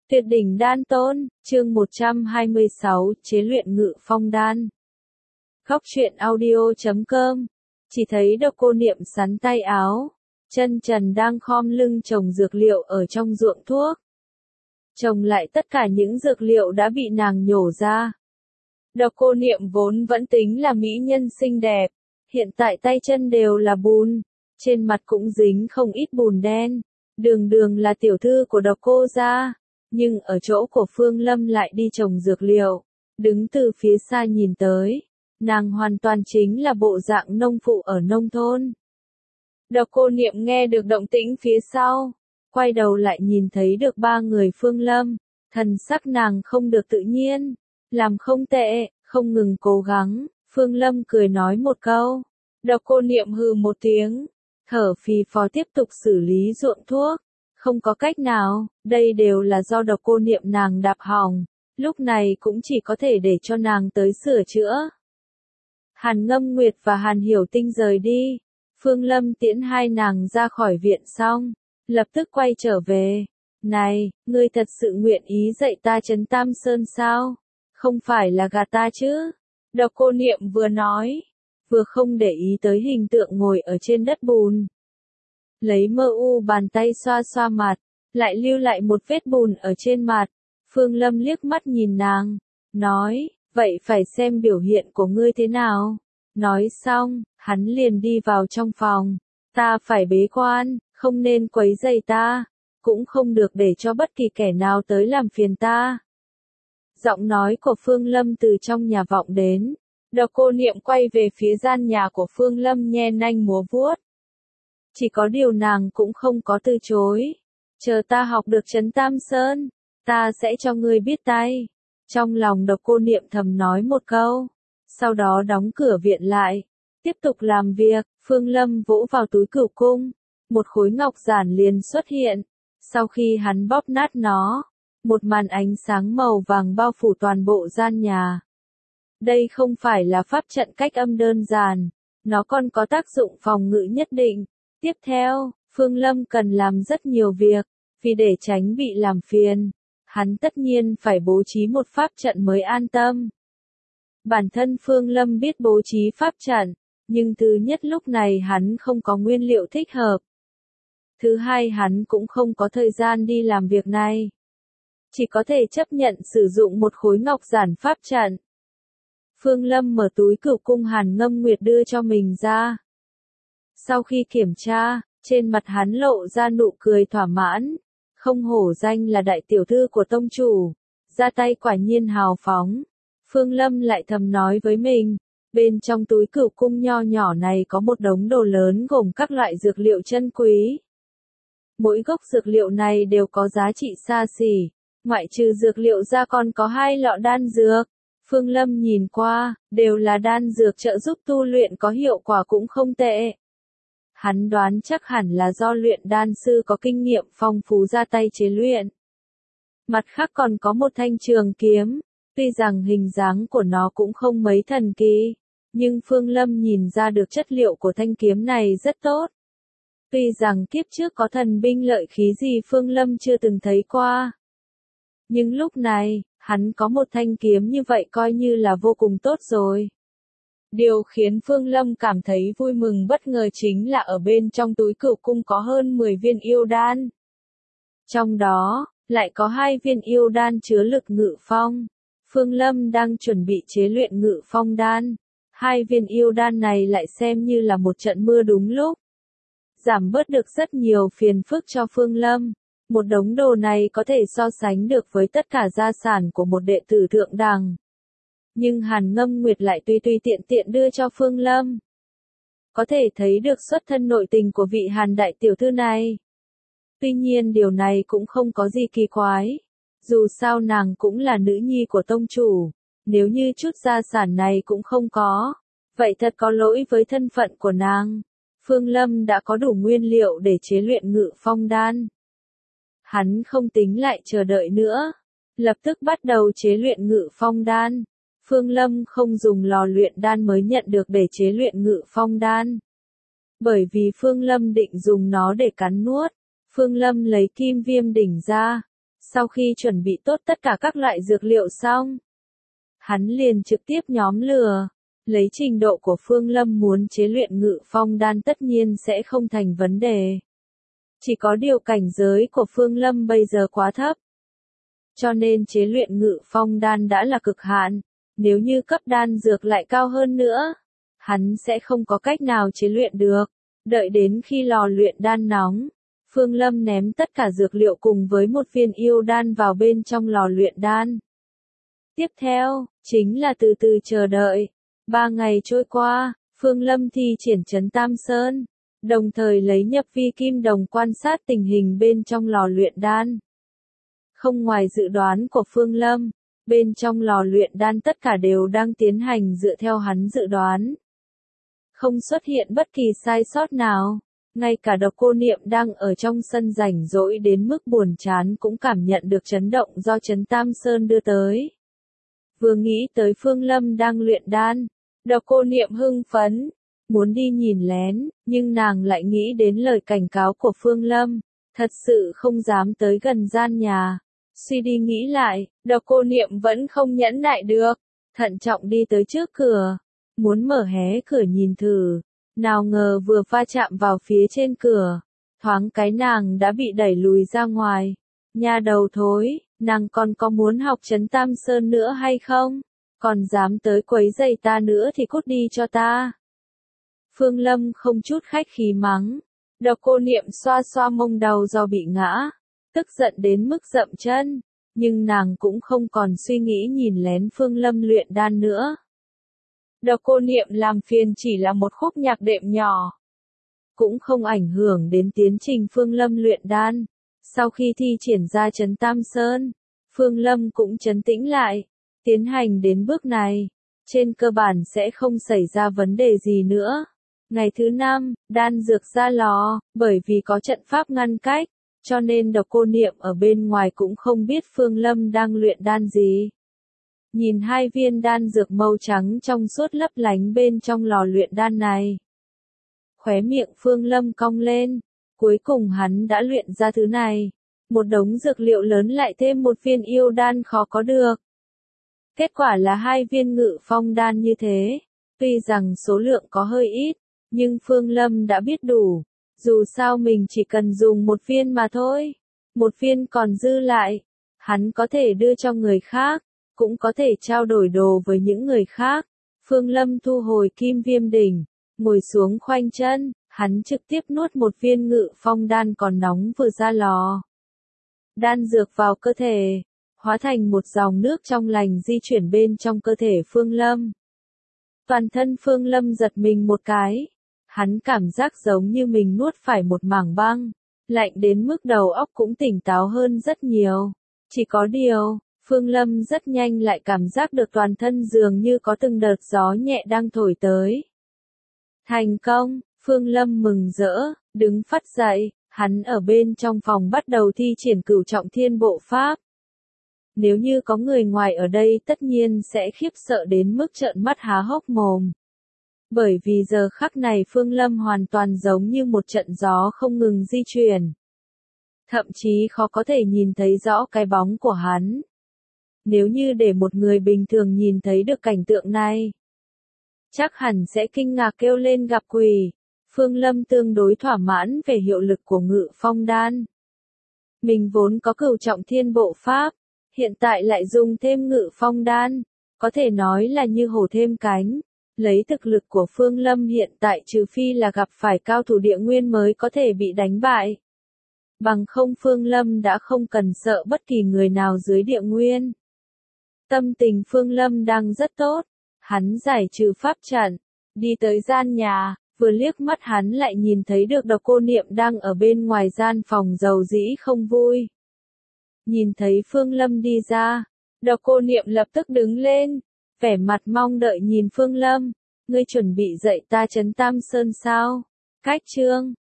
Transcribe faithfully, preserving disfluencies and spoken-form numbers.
Tuyệt đỉnh đan tôn, chương một trăm hai mươi sáu, chế luyện ngự phong đan. Góc truyện audio chấm com. Chỉ thấy Độc Cô Niệm sắn tay áo, chân trần đang khom lưng trồng dược liệu ở trong ruộng thuốc. Trồng lại tất cả những dược liệu đã bị nàng nhổ ra. Độc Cô Niệm vốn vẫn tính là mỹ nhân xinh đẹp, hiện tại tay chân đều là bùn, trên mặt cũng dính không ít bùn đen, đường đường là tiểu thư của Độc Cô gia. Nhưng ở chỗ của Phương Lâm lại đi trồng dược liệu, đứng từ phía xa nhìn tới, nàng hoàn toàn chính là bộ dạng nông phụ ở nông thôn. Độc Cô Niệm nghe được động tĩnh phía sau, quay đầu lại nhìn thấy được ba người Phương Lâm, thần sắc nàng không được tự nhiên, làm không tệ, không ngừng cố gắng, Phương Lâm cười nói một câu, Độc Cô Niệm hừ một tiếng, thở phì phò tiếp tục xử lý ruộng thuốc. Không có cách nào, đây đều là do Độc Cô Niệm nàng đạp hỏng, lúc này cũng chỉ có thể để cho nàng tới sửa chữa. Hàn Ngâm Nguyệt và Hàn Hiểu Tinh rời đi, Phương Lâm tiễn hai nàng ra khỏi viện xong, lập tức quay trở về. Này, ngươi thật sự nguyện ý dạy ta trấn Tam Sơn sao? Không phải là gạt ta chứ? Độc Cô Niệm vừa nói, vừa không để ý tới hình tượng ngồi ở trên đất bùn. Lấy mơ u bàn tay xoa xoa mặt, lại lưu lại một vết bùn ở trên mặt. Phương Lâm liếc mắt nhìn nàng, nói, vậy phải xem biểu hiện của ngươi thế nào. Nói xong, hắn liền đi vào trong phòng. Ta phải bế quan, không nên quấy rầy ta, cũng không được để cho bất kỳ kẻ nào tới làm phiền ta. Giọng nói của Phương Lâm từ trong nhà vọng đến. Độc Cô Niệm quay về phía gian nhà của Phương Lâm nhe nanh múa vuốt. Chỉ có điều nàng cũng không có từ chối. Chờ ta học được trấn Tam Sơn, ta sẽ cho ngươi biết tay. Trong lòng Độc Cô Niệm thầm nói một câu. Sau đó đóng cửa viện lại. Tiếp tục làm việc, Phương Lâm vỗ vào túi cửu cung. Một khối ngọc giản liền xuất hiện. Sau khi hắn bóp nát nó, một màn ánh sáng màu vàng bao phủ toàn bộ gian nhà. Đây không phải là pháp trận cách âm đơn giản. Nó còn có tác dụng phòng ngự nhất định. Tiếp theo, Phương Lâm cần làm rất nhiều việc, vì để tránh bị làm phiền, hắn tất nhiên phải bố trí một pháp trận mới an tâm. Bản thân Phương Lâm biết bố trí pháp trận, nhưng thứ nhất lúc này hắn không có nguyên liệu thích hợp. Thứ hai hắn cũng không có thời gian đi làm việc này. Chỉ có thể chấp nhận sử dụng một khối ngọc giản pháp trận. Phương Lâm mở túi cửu cung Hàn Ngâm Nguyệt đưa cho mình ra. Sau khi kiểm tra, trên mặt hắn lộ ra nụ cười thỏa mãn, không hổ danh là đại tiểu thư của tông chủ, ra tay quả nhiên hào phóng. Phương Lâm lại thầm nói với mình, bên trong túi cửu cung nho nhỏ này có một đống đồ lớn gồm các loại dược liệu chân quý. Mỗi gốc dược liệu này đều có giá trị xa xỉ, ngoại trừ dược liệu ra còn có hai lọ đan dược. Phương Lâm nhìn qua, đều là đan dược trợ giúp tu luyện có hiệu quả cũng không tệ. Hắn đoán chắc hẳn là do luyện đan sư có kinh nghiệm phong phú ra tay chế luyện. Mặt khác còn có một thanh trường kiếm, tuy rằng hình dáng của nó cũng không mấy thần kỳ, nhưng Phương Lâm nhìn ra được chất liệu của thanh kiếm này rất tốt. Tuy rằng kiếp trước có thần binh lợi khí gì Phương Lâm chưa từng thấy qua. Nhưng lúc này, hắn có một thanh kiếm như vậy coi như là vô cùng tốt rồi. Điều khiến Phương Lâm cảm thấy vui mừng bất ngờ chính là ở bên trong túi cửu cung có hơn mười viên yêu đan. Trong đó, lại có hai viên yêu đan chứa lực ngự phong. Phương Lâm đang chuẩn bị chế luyện ngự phong đan. Hai viên yêu đan này lại xem như là một trận mưa đúng lúc. Giảm bớt được rất nhiều phiền phức cho Phương Lâm. Một đống đồ này có thể so sánh được với tất cả gia sản của một đệ tử thượng đẳng. Nhưng Hàn Ngâm Nguyệt lại tùy tùy tiện tiện đưa cho Phương Lâm. Có thể thấy được xuất thân nội tình của vị Hàn đại tiểu thư này. Tuy nhiên điều này cũng không có gì kỳ quái. Dù sao nàng cũng là nữ nhi của tông chủ. Nếu như chút gia sản này cũng không có, vậy thật có lỗi với thân phận của nàng. Phương Lâm đã có đủ nguyên liệu để chế luyện ngự phong đan. Hắn không tính lại chờ đợi nữa. Lập tức bắt đầu chế luyện ngự phong đan. Phương Lâm không dùng lò luyện đan mới nhận được để chế luyện ngự phong đan. Bởi vì Phương Lâm định dùng nó để cắn nuốt. Phương Lâm lấy kim viêm đỉnh ra. Sau khi chuẩn bị tốt tất cả các loại dược liệu xong, hắn liền trực tiếp nhóm lửa. Lấy trình độ của Phương Lâm muốn chế luyện ngự phong đan tất nhiên sẽ không thành vấn đề. Chỉ có điều cảnh giới của Phương Lâm bây giờ quá thấp. Cho nên chế luyện ngự phong đan đã là cực hạn. Nếu như cấp đan dược lại cao hơn nữa, hắn sẽ không có cách nào chế luyện được. Đợi đến khi lò luyện đan nóng, Phương Lâm ném tất cả dược liệu cùng với một viên yêu đan vào bên trong lò luyện đan. Tiếp theo, chính là từ từ chờ đợi. Ba ngày trôi qua, Phương Lâm thi triển trấn Tam Sơn, đồng thời lấy nhập vi kim đồng quan sát tình hình bên trong lò luyện đan. Không ngoài dự đoán của Phương Lâm, bên trong lò luyện đan tất cả đều đang tiến hành dựa theo hắn dự đoán. Không xuất hiện bất kỳ sai sót nào, ngay cả Độc Cô Niệm đang ở trong sân rảnh rỗi đến mức buồn chán cũng cảm nhận được chấn động do trấn Tam Sơn đưa tới. Vừa nghĩ tới Phương Lâm đang luyện đan, Độc Cô Niệm hưng phấn, muốn đi nhìn lén, nhưng nàng lại nghĩ đến lời cảnh cáo của Phương Lâm, thật sự không dám tới gần gian nhà. Suy đi nghĩ lại, Độc Cô Niệm vẫn không nhẫn nại được, thận trọng đi tới trước cửa, muốn mở hé cửa nhìn thử, nào ngờ vừa va chạm vào phía trên cửa, thoáng cái nàng đã bị đẩy lùi ra ngoài. Nha đầu thối, nàng còn có muốn học trấn Tam Sơn nữa hay không? Còn dám tới quấy rầy ta nữa thì cút đi cho ta. Phương Lâm không chút khách khí mắng. Độc Cô Niệm xoa xoa mông đầu do bị ngã, tức giận đến mức dậm chân, nhưng nàng cũng không còn suy nghĩ nhìn lén Phương Lâm luyện đan nữa. Độc Cô Niệm làm phiền chỉ là một khúc nhạc đệm nhỏ, cũng không ảnh hưởng đến tiến trình Phương Lâm luyện đan. Sau khi thi triển ra trấn Tam Sơn, Phương Lâm cũng trấn tĩnh lại, tiến hành đến bước này, trên cơ bản sẽ không xảy ra vấn đề gì nữa. Ngày thứ năm, đan dược ra lò, bởi vì có trận pháp ngăn cách, cho nên Độc Cô Niệm ở bên ngoài cũng không biết Phương Lâm đang luyện đan gì. Nhìn hai viên đan dược màu trắng trong suốt lấp lánh bên trong lò luyện đan này, khóe miệng Phương Lâm cong lên, cuối cùng hắn đã luyện ra thứ này. Một đống dược liệu lớn lại thêm một viên yêu đan khó có được. Kết quả là hai viên ngự phong đan như thế, tuy rằng số lượng có hơi ít, nhưng Phương Lâm đã biết đủ, dù sao mình chỉ cần dùng một viên mà thôi, một viên còn dư lại, hắn có thể đưa cho người khác, cũng có thể trao đổi đồ với những người khác. Phương Lâm thu hồi kim viêm đỉnh, ngồi xuống khoanh chân, hắn trực tiếp nuốt một viên ngự phong đan còn nóng vừa ra lò. Đan dược vào cơ thể, hóa thành một dòng nước trong lành di chuyển bên trong cơ thể Phương Lâm. Toàn thân Phương Lâm giật mình một cái, hắn cảm giác giống như mình nuốt phải một mảng băng, lạnh đến mức đầu óc cũng tỉnh táo hơn rất nhiều. Chỉ có điều, Phương Lâm rất nhanh lại cảm giác được toàn thân dường như có từng đợt gió nhẹ đang thổi tới. Thành công, Phương Lâm mừng rỡ, đứng phắt dậy, hắn ở bên trong phòng bắt đầu thi triển cửu trọng thiên bộ pháp. Nếu như có người ngoài ở đây tất nhiên sẽ khiếp sợ đến mức trợn mắt há hốc mồm. Bởi vì giờ khắc này Phương Lâm hoàn toàn giống như một trận gió không ngừng di chuyển. Thậm chí khó có thể nhìn thấy rõ cái bóng của hắn. Nếu như để một người bình thường nhìn thấy được cảnh tượng này, chắc hẳn sẽ kinh ngạc kêu lên gặp quỷ. Phương Lâm tương đối thỏa mãn về hiệu lực của ngự phong đan. Mình vốn có cửu trọng thiên bộ pháp, hiện tại lại dùng thêm ngự phong đan, có thể nói là như hổ thêm cánh. Lấy thực lực của Phương Lâm hiện tại trừ phi là gặp phải cao thủ địa nguyên mới có thể bị đánh bại. Bằng không Phương Lâm đã không cần sợ bất kỳ người nào dưới địa nguyên. Tâm tình Phương Lâm đang rất tốt, hắn giải trừ pháp trận, đi tới gian nhà, vừa liếc mắt hắn lại nhìn thấy được Độc Cô Niệm đang ở bên ngoài gian phòng dầu dĩ không vui. Nhìn thấy Phương Lâm đi ra, Độc Cô Niệm lập tức đứng lên, vẻ mặt mong đợi nhìn Phương Lâm, ngươi chuẩn bị dạy ta trấn Tam Sơn sao? Cách chương